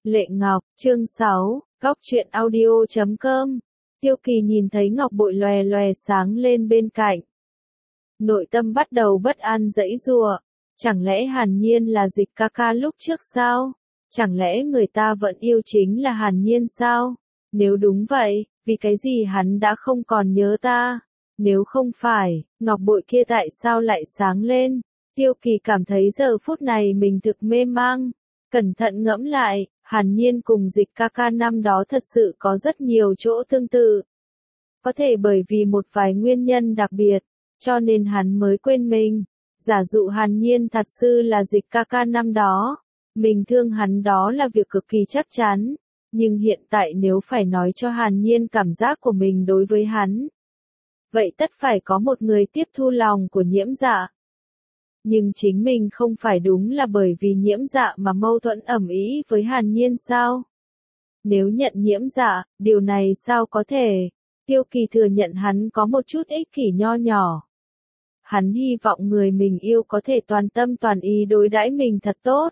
Lệ Ngọc, chương 6, Góc truyện audio.com. Tiêu Kỳ nhìn thấy ngọc bội lòe lòe sáng lên bên cạnh. Nội tâm bắt đầu bất an giãy giụa. Chẳng lẽ Hàn Nhiên là Dịch ca ca lúc trước sao? Chẳng lẽ người ta vẫn yêu chính là Hàn Nhiên sao? Nếu đúng vậy, vì cái gì hắn đã không còn nhớ ta? Nếu không phải, ngọc bội kia tại sao lại sáng lên? Tiêu Kỳ cảm thấy giờ phút này mình thực mê mang. Cẩn thận ngẫm lại, Hàn Nhiên cùng Dịch ca ca năm đó thật sự có rất nhiều chỗ tương tự. Có thể bởi vì một vài nguyên nhân đặc biệt, cho nên hắn mới quên mình. Giả dụ Hàn Nhiên thật sự là Dịch ca ca năm đó, mình thương hắn đó là việc cực kỳ chắc chắn. Nhưng hiện tại nếu phải nói cho Hàn Nhiên cảm giác của mình đối với hắn, vậy tất phải có một người tiếp thu lòng của Nhiễm Dạ. Nhưng chính mình không phải đúng là bởi vì Nhiễm Dạ mà mâu thuẫn ầm ĩ với Hàn Nhiên sao? Nếu nhận Nhiễm Dạ, điều này sao có thể? Tiêu Kỳ thừa nhận hắn có một chút ích kỷ nho nhỏ. Hắn hy vọng người mình yêu có thể toàn tâm toàn ý đối đãi mình thật tốt.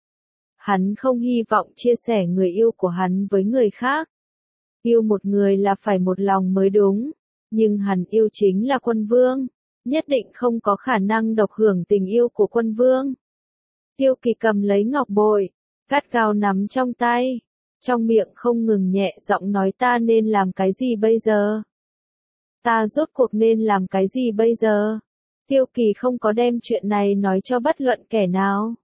Hắn không hy vọng chia sẻ người yêu của hắn với người khác. Yêu một người là phải một lòng mới đúng. Nhưng hắn yêu chính là Quân Vương. Nhất định không có khả năng độc hưởng tình yêu của Quân Vương. Tiêu Kỳ cầm lấy ngọc bội, gắt gao nắm trong tay. Trong miệng không ngừng nhẹ giọng nói ta nên làm cái gì bây giờ? Ta rốt cuộc nên làm cái gì bây giờ? Tiêu Kỳ không có đem chuyện này nói cho bất luận kẻ nào.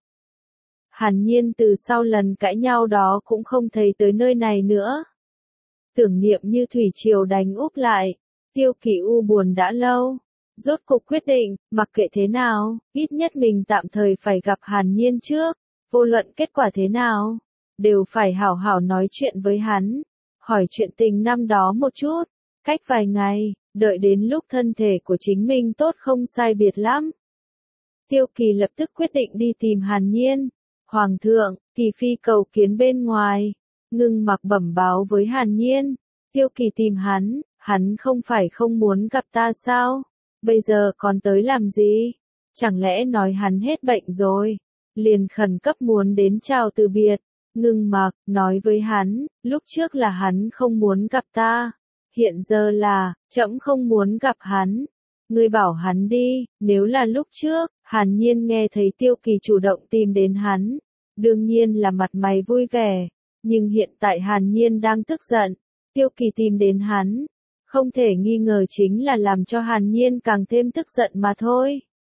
Hàn Nhiên từ sau lần cãi nhau đó cũng không thấy tới nơi này nữa. Tưởng niệm như thủy triều đánh úp lại. Tiêu Kỳ u buồn đã lâu. Rốt cuộc quyết định, mặc kệ thế nào, ít nhất mình tạm thời phải gặp Hàn Nhiên trước. Vô luận kết quả thế nào, đều phải hảo hảo nói chuyện với hắn. Hỏi chuyện tình năm đó một chút. Cách vài ngày, đợi đến lúc thân thể của chính mình tốt không sai biệt lắm. Tiêu Kỳ lập tức quyết định đi tìm Hàn Nhiên. Hoàng thượng, Kỳ phi cầu kiến bên ngoài. Ngưng Mặc bẩm báo với Hàn Nhiên. Tiêu Kỳ tìm hắn không phải không muốn gặp ta sao? Bây giờ còn tới làm gì? Chẳng lẽ nói hắn hết bệnh rồi? Liền khẩn cấp muốn đến chào từ biệt. Ngưng Mặc nói với hắn, lúc trước là hắn không muốn gặp ta. Hiện giờ là, trẫm không muốn gặp hắn. Ngươi bảo hắn đi, nếu là lúc trước, Hàn Nhiên nghe thấy Tiêu Kỳ chủ động tìm đến hắn. Đương nhiên là mặt mày vui vẻ. Nhưng hiện tại Hàn Nhiên đang tức giận. Tiêu Kỳ tìm đến hắn. Không thể nghi ngờ chính là làm cho Hàn Nhiên càng thêm tức giận mà thôi.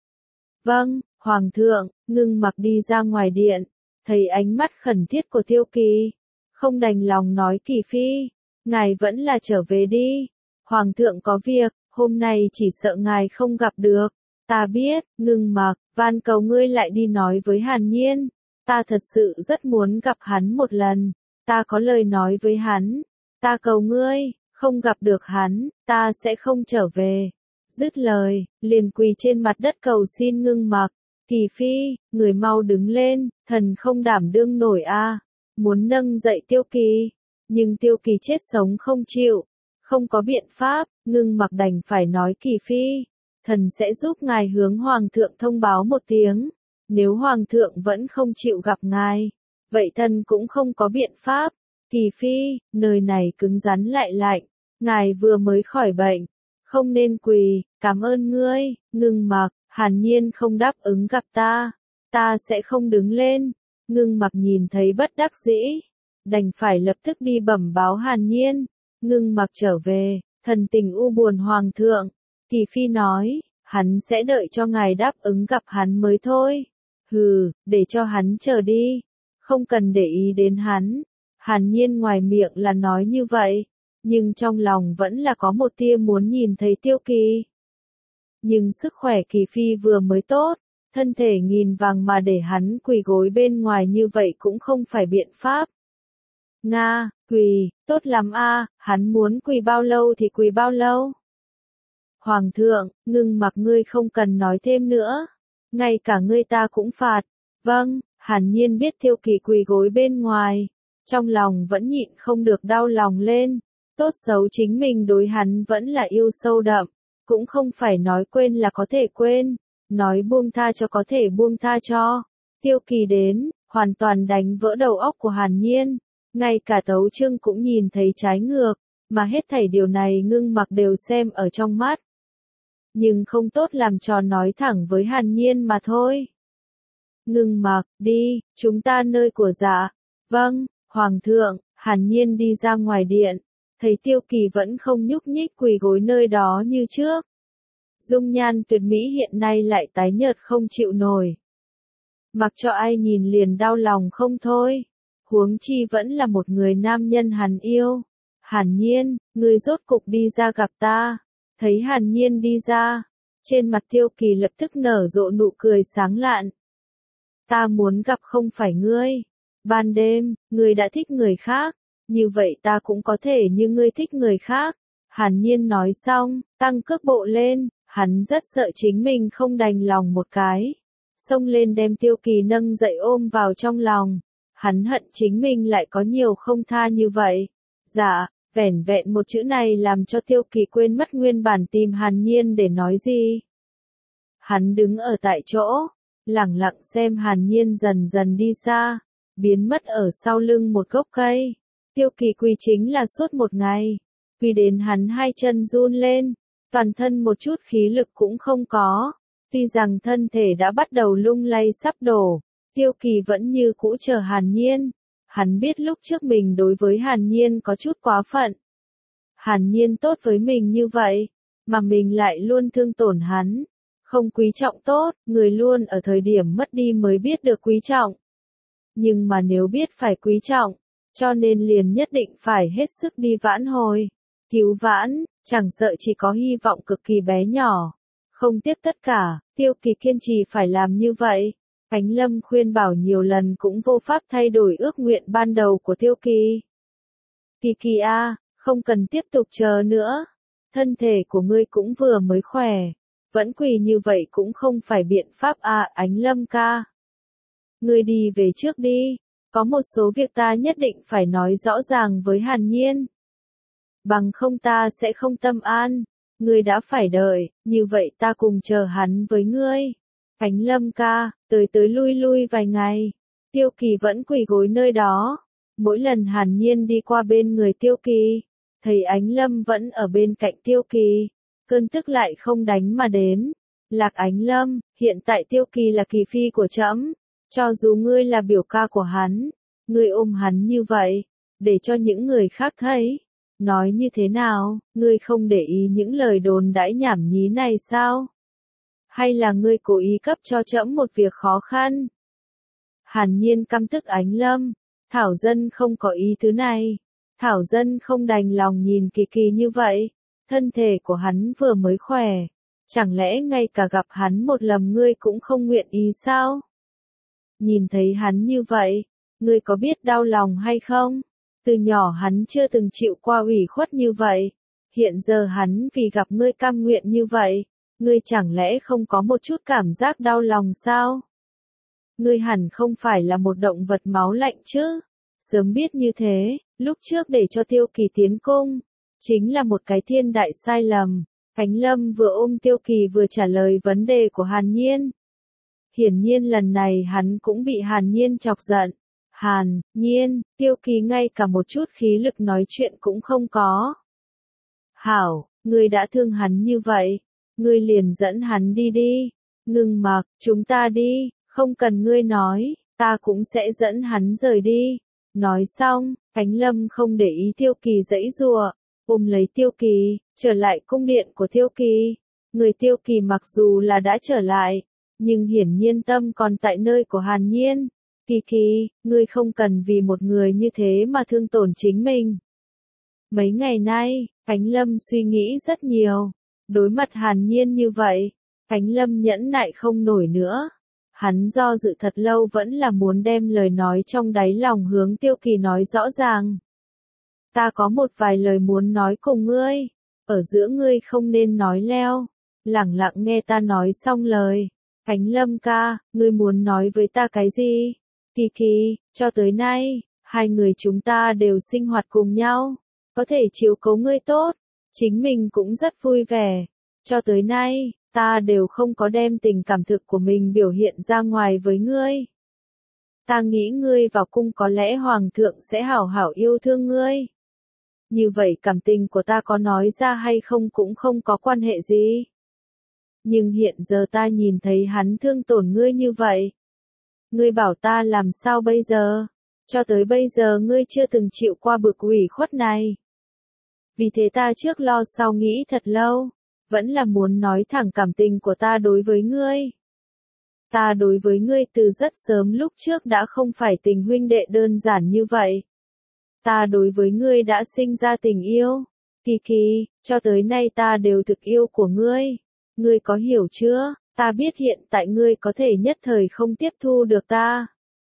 Vâng, Hoàng thượng, Ngưng Mặc đi ra ngoài điện. Thấy ánh mắt khẩn thiết của Tiêu Kỳ. Không đành lòng nói Kỳ phi. Ngài vẫn là trở về đi. Hoàng thượng có việc, hôm nay chỉ sợ ngài không gặp được. Ta biết, Ngưng Mặc, van cầu ngươi lại đi nói với Hàn Nhiên. Ta thật sự rất muốn gặp hắn một lần. Ta có lời nói với hắn. Ta cầu ngươi, không gặp được hắn, ta sẽ không trở về. Dứt lời, liền quỳ trên mặt đất cầu xin Ngưng Mặc. Kỳ phi, người mau đứng lên, thần không đảm đương nổi a. Muốn nâng dậy Tiêu Kỳ. Nhưng Tiêu Kỳ chết sống không chịu. Không có biện pháp, Ngưng Mặc đành phải nói Kỳ phi. Thần sẽ giúp ngài hướng Hoàng thượng thông báo một tiếng. Nếu Hoàng thượng vẫn không chịu gặp ngài, vậy thần cũng không có biện pháp. Kỳ phi, nơi này cứng rắn lại lạnh. Ngài vừa mới khỏi bệnh. Không nên quỳ, cảm ơn ngươi. Ngưng Mặc, Hàn Nhiên không đáp ứng gặp ta. Ta sẽ không đứng lên. Ngưng Mặc nhìn thấy bất đắc dĩ. Đành phải lập tức đi bẩm báo Hàn Nhiên. Ngưng Mặc trở về, thần tình u buồn Hoàng thượng. Kỳ phi nói, hắn sẽ đợi cho ngài đáp ứng gặp hắn mới thôi. Hừ, để cho hắn chờ đi. Không cần để ý đến hắn. Hàn Nhiên ngoài miệng là nói như vậy. Nhưng trong lòng vẫn là có một tia muốn nhìn thấy Tiêu Kỳ. Nhưng sức khỏe Kỳ phi vừa mới tốt. Thân thể nghìn vàng mà để hắn quỳ gối bên ngoài như vậy cũng không phải biện pháp. Nga, quỳ, tốt lắm a, hắn muốn quỳ bao lâu thì quỳ bao lâu. Hoàng thượng, Ngưng Mặc ngươi không cần nói thêm nữa. Ngay cả ngươi ta cũng phạt. Vâng, Hàn Nhiên biết Tiêu Kỳ quỳ gối bên ngoài. Trong lòng vẫn nhịn không được đau lòng lên. Tốt xấu chính mình đối hắn vẫn là yêu sâu đậm. Cũng không phải nói quên là có thể quên. Nói buông tha cho có thể buông tha cho. Tiêu Kỳ đến, hoàn toàn đánh vỡ đầu óc của Hàn Nhiên. Ngay cả Tấu Chương cũng nhìn thấy trái ngược, mà hết thảy điều này Ngưng Mặc đều xem ở trong mắt. Nhưng không tốt làm trò nói thẳng với Hàn Nhiên mà thôi. Ngưng Mặc, đi, chúng ta nơi của dạ. Vâng, Hoàng thượng. Hàn Nhiên đi ra ngoài điện, thấy Tiêu Kỳ vẫn không nhúc nhích quỳ gối nơi đó như trước. Dung nhan tuyệt mỹ hiện nay lại tái nhợt không chịu nổi. Mặc cho ai nhìn liền đau lòng không thôi. Huống chi vẫn là một người nam nhân hắn yêu. Hàn Nhiên, ngươi rốt cục đi ra gặp ta. Thấy Hàn Nhiên đi ra, trên mặt Tiêu Kỳ lập tức nở rộ nụ cười sáng lạn. Ta muốn gặp không phải ngươi. Ban đêm, ngươi đã thích người khác, như vậy ta cũng có thể như ngươi thích người khác. Hàn Nhiên nói xong, tăng cước bộ lên, hắn rất sợ chính mình không đành lòng một cái. Xông lên đem Tiêu Kỳ nâng dậy ôm vào trong lòng. Hắn hận chính mình lại có nhiều không tha như vậy. Dạ, vẻn vẹn một chữ này làm cho Tiêu Kỳ quên mất nguyên bản tìm Hàn Nhiên để nói gì. Hắn đứng ở tại chỗ, lẳng lặng xem Hàn Nhiên dần dần đi xa, biến mất ở sau lưng một gốc cây. Tiêu Kỳ quỳ chính là suốt một ngày, quỳ đến hắn hai chân run lên, toàn thân một chút khí lực cũng không có. Tuy rằng thân thể đã bắt đầu lung lay sắp đổ, Tiêu Kỳ vẫn như cũ chờ Hàn Nhiên. Hắn biết lúc trước mình đối với Hàn Nhiên có chút quá phận. Hàn Nhiên tốt với mình như vậy, mà mình lại luôn thương tổn hắn. Không quý trọng tốt, người luôn ở thời điểm mất đi mới biết được quý trọng. Nhưng mà nếu biết phải quý trọng, cho nên liền nhất định phải hết sức đi vãn hồi. Cứu vãn, chẳng sợ chỉ có hy vọng cực kỳ bé nhỏ. Không tiếc tất cả, Tiêu Kỳ kiên trì phải làm như vậy. Ánh Lâm khuyên bảo nhiều lần cũng vô pháp thay đổi ước nguyện ban đầu của Tiêu Kỳ. Kỳ Kỳ a, không cần tiếp tục chờ nữa. Thân thể của ngươi cũng vừa mới khỏe. Vẫn quỳ như vậy cũng không phải biện pháp a, Ánh Lâm ca. Ngươi đi về trước đi. Có một số việc ta nhất định phải nói rõ ràng với Hàn Nhiên. Bằng không ta sẽ không tâm an. Ngươi đã phải đợi, như vậy ta cùng chờ hắn với ngươi. Ánh Lâm ca, tới tới lui lui vài ngày. Tiêu Kỳ vẫn quỳ gối nơi đó. Mỗi lần Hàn Nhiên đi qua bên người Tiêu Kỳ, thấy Ánh Lâm vẫn ở bên cạnh Tiêu Kỳ. Cơn tức lại không đánh mà đến. Lạc Ánh Lâm, hiện tại Tiêu Kỳ là kỳ phi của trẫm. Cho dù ngươi là biểu ca của hắn, ngươi ôm hắn như vậy, để cho những người khác thấy. Nói như thế nào, ngươi không để ý những lời đồn đãi nhảm nhí này sao? Hay là ngươi cố ý cấp cho trẫm một việc khó khăn? Hàn Nhiên căm tức Ánh Lâm, Thảo Dân không có ý thứ này. Thảo Dân không đành lòng nhìn Kỳ Kỳ như vậy. Thân thể của hắn vừa mới khỏe. Chẳng lẽ ngay cả gặp hắn một lần ngươi cũng không nguyện ý sao? Nhìn thấy hắn như vậy, ngươi có biết đau lòng hay không? Từ nhỏ hắn chưa từng chịu qua ủy khuất như vậy. Hiện giờ hắn vì gặp ngươi cam nguyện như vậy, ngươi chẳng lẽ không có một chút cảm giác đau lòng sao? Ngươi hẳn không phải là một động vật máu lạnh chứ? Sớm biết như thế, lúc trước để cho Tiêu Kỳ tiến cung, chính là một cái thiên đại sai lầm. Ánh Lâm vừa ôm Tiêu Kỳ vừa trả lời vấn đề của Hàn Nhiên. Hiển nhiên lần này hắn cũng bị Hàn Nhiên chọc giận. Hàn Nhiên, Tiêu Kỳ ngay cả một chút khí lực nói chuyện cũng không có. Hảo, ngươi đã thương hắn như vậy, ngươi liền dẫn hắn đi đi. Ngưng Mặc, chúng ta đi, không cần ngươi nói, ta cũng sẽ dẫn hắn rời đi. Nói xong, Ánh Lâm không để ý Tiêu Kỳ giãy giụa, ôm lấy Tiêu Kỳ, trở lại cung điện của Tiêu Kỳ. Người Tiêu Kỳ mặc dù là đã trở lại, nhưng hiển nhiên tâm còn tại nơi của Hàn Nhiên. Kỳ Kỳ, ngươi không cần vì một người như thế mà thương tổn chính mình. Mấy ngày nay, Ánh Lâm suy nghĩ rất nhiều. Đối mặt Hàn Nhiên như vậy, Ánh Lâm nhẫn nại không nổi nữa. Hắn do dự thật lâu vẫn là muốn đem lời nói trong đáy lòng hướng Tiêu Kỳ nói rõ ràng. Ta có một vài lời muốn nói cùng ngươi. Ở giữa ngươi không nên nói leo. Lẳng lặng nghe ta nói xong lời. Ánh Lâm ca, ngươi muốn nói với ta cái gì? Kỳ Kỳ, cho tới nay, hai người chúng ta đều sinh hoạt cùng nhau. Có thể chiếu cố ngươi tốt. Chính mình cũng rất vui vẻ. Cho tới nay, ta đều không có đem tình cảm thực của mình biểu hiện ra ngoài với ngươi. Ta nghĩ ngươi vào cung có lẽ hoàng thượng sẽ hảo hảo yêu thương ngươi. Như vậy cảm tình của ta có nói ra hay không cũng không có quan hệ gì. Nhưng hiện giờ ta nhìn thấy hắn thương tổn ngươi như vậy. Ngươi bảo ta làm sao bây giờ? Cho tới bây giờ ngươi chưa từng chịu qua bực ủy khuất này. Vì thế ta trước lo sau nghĩ thật lâu, vẫn là muốn nói thẳng cảm tình của ta đối với ngươi. Ta đối với ngươi từ rất sớm lúc trước đã không phải tình huynh đệ đơn giản như vậy. Ta đối với ngươi đã sinh ra tình yêu. Kỳ kỳ, cho tới nay ta đều thực yêu của ngươi. Ngươi có hiểu chưa? Ta biết hiện tại ngươi có thể nhất thời không tiếp thu được ta.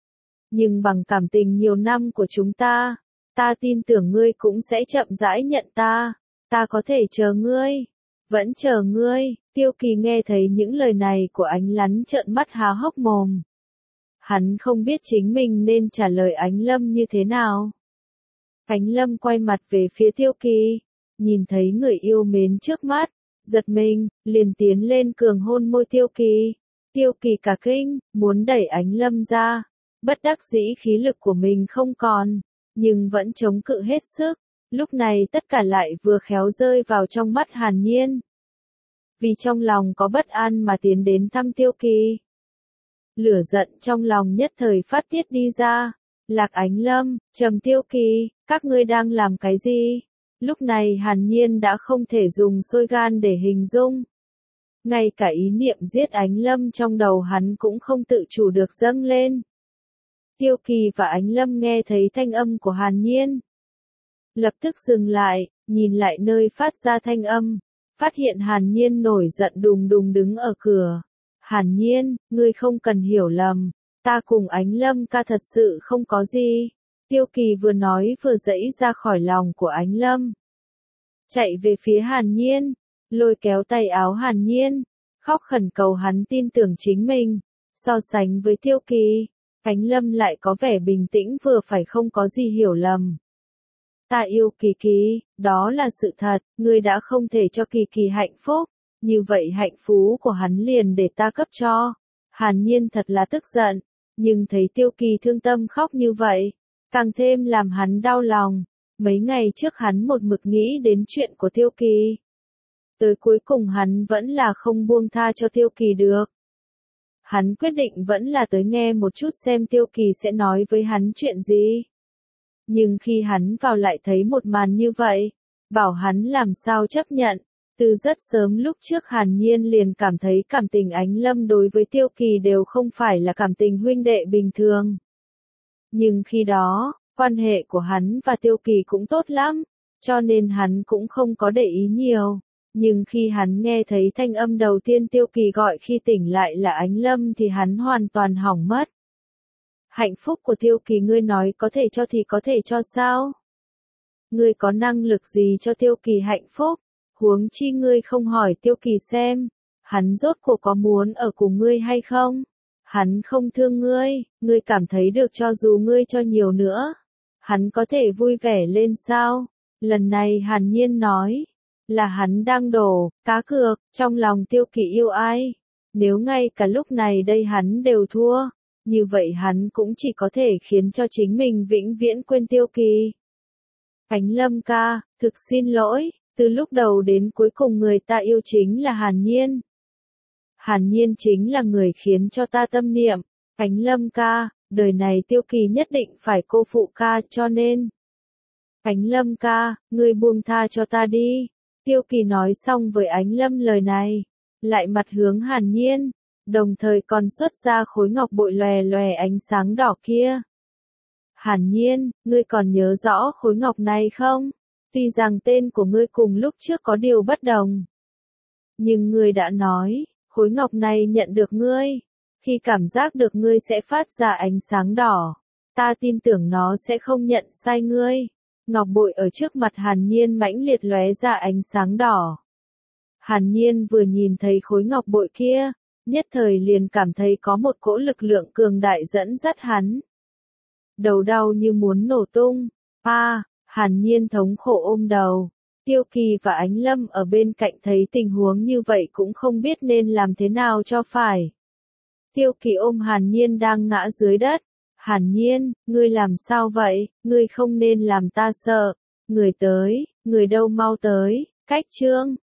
Nhưng bằng cảm tình nhiều năm của chúng ta, ta tin tưởng ngươi cũng sẽ chậm rãi nhận ta. Ta có thể chờ ngươi. Vẫn chờ ngươi. Tiêu Kỳ nghe thấy những lời này của Ánh Lắn trợn mắt há hốc mồm. Hắn không biết chính mình nên trả lời Ánh Lâm như thế nào. Ánh Lâm quay mặt về phía Tiêu Kỳ, nhìn thấy người yêu mến trước mắt, giật mình, liền tiến lên cường hôn môi Tiêu Kỳ. Tiêu Kỳ cả kinh, muốn đẩy Ánh Lâm ra, bất đắc dĩ khí lực của mình không còn, nhưng vẫn chống cự hết sức. Lúc này tất cả lại vừa khéo rơi vào trong mắt Hàn Nhiên. Vì trong lòng có bất an mà tiến đến thăm Tiêu Kỳ. Lửa giận trong lòng nhất thời phát tiết đi ra. Lạc Ánh Lâm, Trầm Tiêu Kỳ, các ngươi đang làm cái gì? Lúc này Hàn Nhiên đã không thể dùng sôi gan để hình dung. Ngay cả ý niệm giết Ánh Lâm trong đầu hắn cũng không tự chủ được dâng lên. Tiêu Kỳ và Ánh Lâm nghe thấy thanh âm của Hàn Nhiên. Lập tức dừng lại, nhìn lại nơi phát ra thanh âm. Phát hiện Hàn Nhiên nổi giận đùng đùng đứng ở cửa. Hàn Nhiên, ngươi không cần hiểu lầm. Ta cùng Ánh Lâm ca thật sự không có gì. Tiêu Kỳ vừa nói vừa giãy ra khỏi lòng của Ánh Lâm. Chạy về phía Hàn Nhiên, lôi kéo tay áo Hàn Nhiên, khóc khẩn cầu hắn tin tưởng chính mình. So sánh với Tiêu Kỳ, Ánh Lâm lại có vẻ bình tĩnh vừa phải không có gì hiểu lầm. Ta yêu Kỳ Kỳ, đó là sự thật, ngươi đã không thể cho Kỳ Kỳ hạnh phúc, như vậy hạnh phúc của hắn liền để ta cấp cho. Hàn Nhiên thật là tức giận, nhưng thấy Tiêu Kỳ thương tâm khóc như vậy, càng thêm làm hắn đau lòng. Mấy ngày trước hắn một mực nghĩ đến chuyện của Tiêu Kỳ. Tới cuối cùng hắn vẫn là không buông tha cho Tiêu Kỳ được. Hắn quyết định vẫn là tới nghe một chút xem Tiêu Kỳ sẽ nói với hắn chuyện gì. Nhưng khi hắn vào lại thấy một màn như vậy, bảo hắn làm sao chấp nhận. Từ rất sớm lúc trước Hàn Nhiên liền cảm thấy cảm tình Ánh Lâm đối với Tiêu Kỳ đều không phải là cảm tình huynh đệ bình thường. Nhưng khi đó, quan hệ của hắn và Tiêu Kỳ cũng tốt lắm, cho nên hắn cũng không có để ý nhiều. Nhưng khi hắn nghe thấy thanh âm đầu tiên Tiêu Kỳ gọi khi tỉnh lại là Ánh Lâm thì hắn hoàn toàn hỏng mất. Hạnh phúc của Tiêu Kỳ ngươi nói có thể cho thì có thể cho sao? Ngươi có năng lực gì cho Tiêu Kỳ hạnh phúc? Huống chi ngươi không hỏi Tiêu Kỳ xem, hắn rốt cuộc có muốn ở cùng ngươi hay không? Hắn không thương ngươi, ngươi cảm thấy được cho dù ngươi cho nhiều nữa, hắn có thể vui vẻ lên sao? Lần này Hàn Nhiên nói, là hắn đang đổ, cá cược, trong lòng Tiêu Kỳ yêu ai? Nếu ngay cả lúc này đây hắn đều thua, như vậy hắn cũng chỉ có thể khiến cho chính mình vĩnh viễn quên Tiêu Kỳ. Ánh Lâm ca, thực xin lỗi, từ lúc đầu đến cuối cùng người ta yêu chính là Hàn Nhiên. Hàn Nhiên chính là người khiến cho ta tâm niệm, Ánh Lâm ca, đời này Tiêu Kỳ nhất định phải cô phụ ca cho nên. Ánh Lâm ca, ngươi buông tha cho ta đi. Tiêu Kỳ nói xong với Ánh Lâm lời này, lại mặt hướng Hàn Nhiên, đồng thời còn xuất ra khối ngọc bội lòe lòe ánh sáng đỏ kia. Hàn Nhiên, ngươi còn nhớ rõ khối ngọc này không? Tuy rằng tên của ngươi cùng lúc trước có điều bất đồng. Nhưng ngươi đã nói, khối ngọc này nhận được ngươi. Khi cảm giác được ngươi sẽ phát ra ánh sáng đỏ. Ta tin tưởng nó sẽ không nhận sai ngươi. Ngọc bội ở trước mặt Hàn Nhiên mãnh liệt lóe ra ánh sáng đỏ. Hàn Nhiên vừa nhìn thấy khối ngọc bội kia, nhất thời liền cảm thấy có một cỗ lực lượng cường đại dẫn dắt hắn. Đầu đau như muốn nổ tung. Hàn Nhiên thống khổ ôm đầu. Tiêu Kỳ và Ánh Lâm ở bên cạnh thấy tình huống như vậy cũng không biết nên làm thế nào cho phải. Tiêu Kỳ ôm Hàn Nhiên đang ngã dưới đất. Hàn Nhiên, ngươi làm sao vậy, ngươi không nên làm ta sợ. Người tới, người đâu mau tới, cách Trương